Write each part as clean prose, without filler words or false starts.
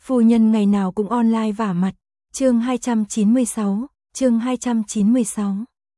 Phu nhân ngày nào cũng online vả mặt. Chương 296, chương 296.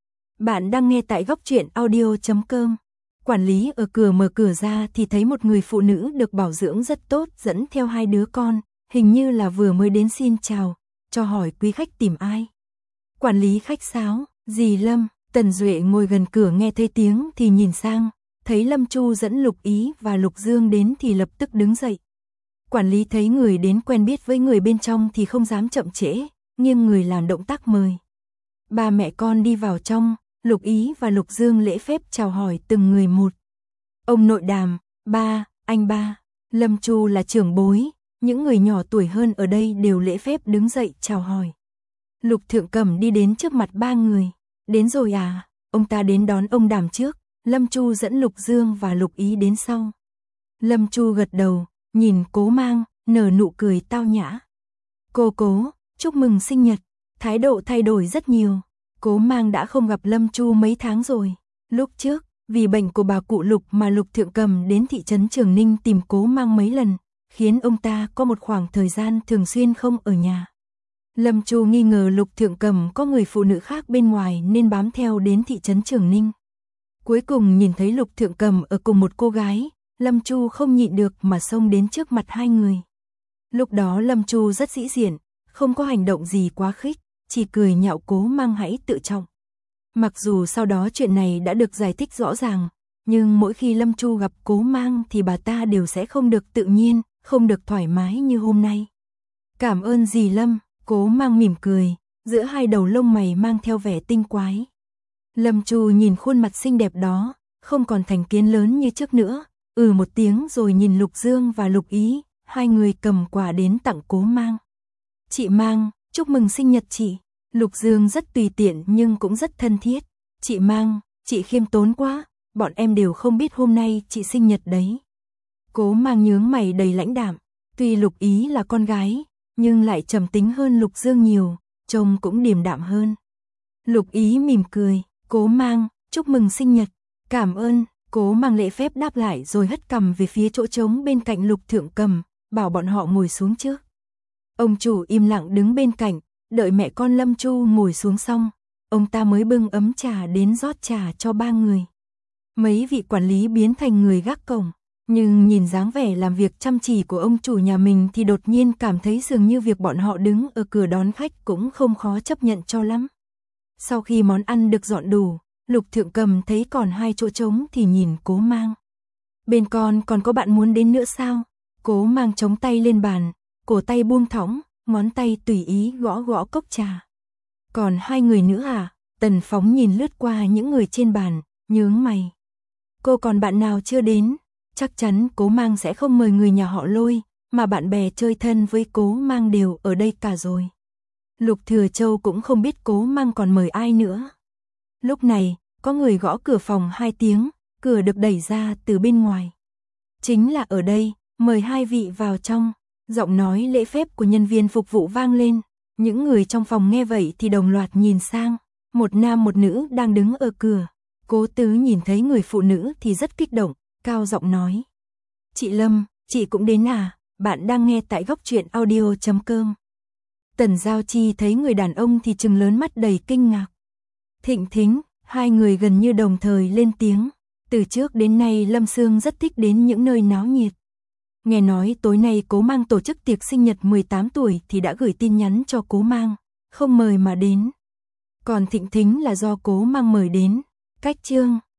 Bạn đang nghe tại góc truyện audio.com. Quản lý ở cửa mở cửa ra thì thấy một người phụ nữ được bảo dưỡng rất tốt dẫn theo 2 đứa con, hình như là vừa mới đến xin chào, cho hỏi quý khách tìm ai. Quản lý khách sáo, dì Lâm. Tần Duệ ngồi gần cửa nghe thấy tiếng thì nhìn sang, thấy Lâm Chu dẫn Lục Ý và Lục Dương đến thì lập tức đứng dậy. Quản lý thấy người đến quen biết với người bên trong thì không dám chậm trễ, nghiêng người làm động tác mời. Ba mẹ con đi vào trong, Lục Ý và Lục Dương lễ phép chào hỏi từng người một. Ông nội Đàm, ba, anh ba, Lâm Chu là trưởng bối, những người nhỏ tuổi hơn ở đây đều lễ phép đứng dậy chào hỏi. Lục Thượng Cẩm đi đến trước mặt ba người. Đến rồi à, ông ta đến đón ông Đàm trước, Lâm Chu dẫn Lục Dương và Lục Ý đến sau. Lâm Chu gật đầu, nhìn Cố Mang, nở nụ cười tao nhã. Cô Cố, chúc mừng sinh nhật, thái độ thay đổi rất nhiều. Cố Mang đã không gặp Lâm Chu mấy tháng rồi. Lúc trước, vì bệnh của bà cụ Lục mà Lục Thượng Cẩm đến thị trấn Trường Ninh tìm Cố Mang mấy lần, khiến ông ta có một khoảng thời gian thường xuyên không ở nhà. Lâm Chu nghi ngờ Lục Thượng Cẩm có người phụ nữ khác bên ngoài nên bám theo đến thị trấn Trường Ninh. Cuối cùng nhìn thấy Lục Thượng Cẩm ở cùng một cô gái, Lâm Chu không nhịn được mà xông đến trước mặt hai người. Lúc đó Lâm Chu rất sĩ diện, không có hành động gì quá khích, chỉ cười nhạo Cố Mang hãy tự trọng. Mặc dù sau đó chuyện này đã được giải thích rõ ràng, nhưng mỗi khi Lâm Chu gặp Cố Mang thì bà ta đều sẽ không được tự nhiên, không được thoải mái như hôm nay. Cảm ơn dì Lâm. Cố Mang mỉm cười, giữa hai đầu lông mày mang theo vẻ tinh quái. Lâm Chu nhìn khuôn mặt xinh đẹp đó, không còn thành kiến lớn như trước nữa, một tiếng rồi nhìn Lục Dương và Lục Ý, hai người cầm quà đến tặng Cố Mang. Chị Mang, chúc mừng sinh nhật chị. Lục Dương rất tùy tiện nhưng cũng rất thân thiết. Chị Mang, chị khiêm tốn quá, bọn em đều không biết hôm nay chị sinh nhật đấy. Cố Mang nhướng mày đầy lãnh đạm, tuy Lục Ý là con gái, nhưng lại trầm tính hơn Lục Dương nhiều, trông cũng điềm đạm hơn. Lục Ý mỉm cười, Cố Mang, chúc mừng sinh nhật, cảm ơn. Cố Mang lễ phép đáp lại rồi hất cằm về phía chỗ trống bên cạnh Lục Thượng Cẩm, bảo bọn họ ngồi xuống trước. Ông chủ im lặng đứng bên cạnh, đợi mẹ con Lâm Chu ngồi xuống xong, ông ta mới bưng ấm trà đến rót trà cho ba người. Mấy vị quản lý biến thành người gác cổng. Nhưng nhìn dáng vẻ làm việc chăm chỉ của ông chủ nhà mình thì đột nhiên cảm thấy dường như việc bọn họ đứng ở cửa đón khách cũng không khó chấp nhận cho lắm. Sau khi món ăn được dọn đủ, Lục Thượng Cẩm thấy còn 2 chỗ trống thì nhìn Cố Mang. Bên con còn có bạn muốn đến nữa sao? Cố Mang chống tay lên bàn, cổ tay buông thõng, ngón tay tùy ý gõ gõ cốc trà. Còn 2 người nữa à? Tần Phóng nhìn lướt qua những người trên bàn, nhướng mày. Cô còn bạn nào chưa đến? Chắc chắn Cố Mang sẽ không mời người nhà họ Lôi, mà bạn bè chơi thân với Cố Mang đều ở đây cả rồi. Lục Thừa Châu cũng không biết Cố Mang còn mời ai nữa. Lúc này, có người gõ cửa phòng 2 tiếng, cửa được đẩy ra từ bên ngoài. Chính là ở đây, mời 2 vị vào trong. Giọng nói lễ phép của nhân viên phục vụ vang lên. Những người trong phòng nghe vậy thì đồng loạt nhìn sang. Một nam một nữ đang đứng ở cửa. Cố Tứ nhìn thấy người phụ nữ thì rất kích động, cao giọng nói. Chị Lâm, chị cũng đến à? Bạn đang nghe tại góc truyện audio.com. Tần Giao Chi thấy người đàn ông thì trừng lớn mắt đầy kinh ngạc. Thịnh Thính, 2 người gần như đồng thời lên tiếng. Từ trước đến nay Lâm Sương rất thích đến những nơi náo nhiệt. Nghe nói tối nay Cố Mang tổ chức tiệc sinh nhật 18 tuổi thì đã gửi tin nhắn cho Cố Mang, không mời mà đến. Còn Thịnh Thính là do Cố Mang mời đến. Cách chương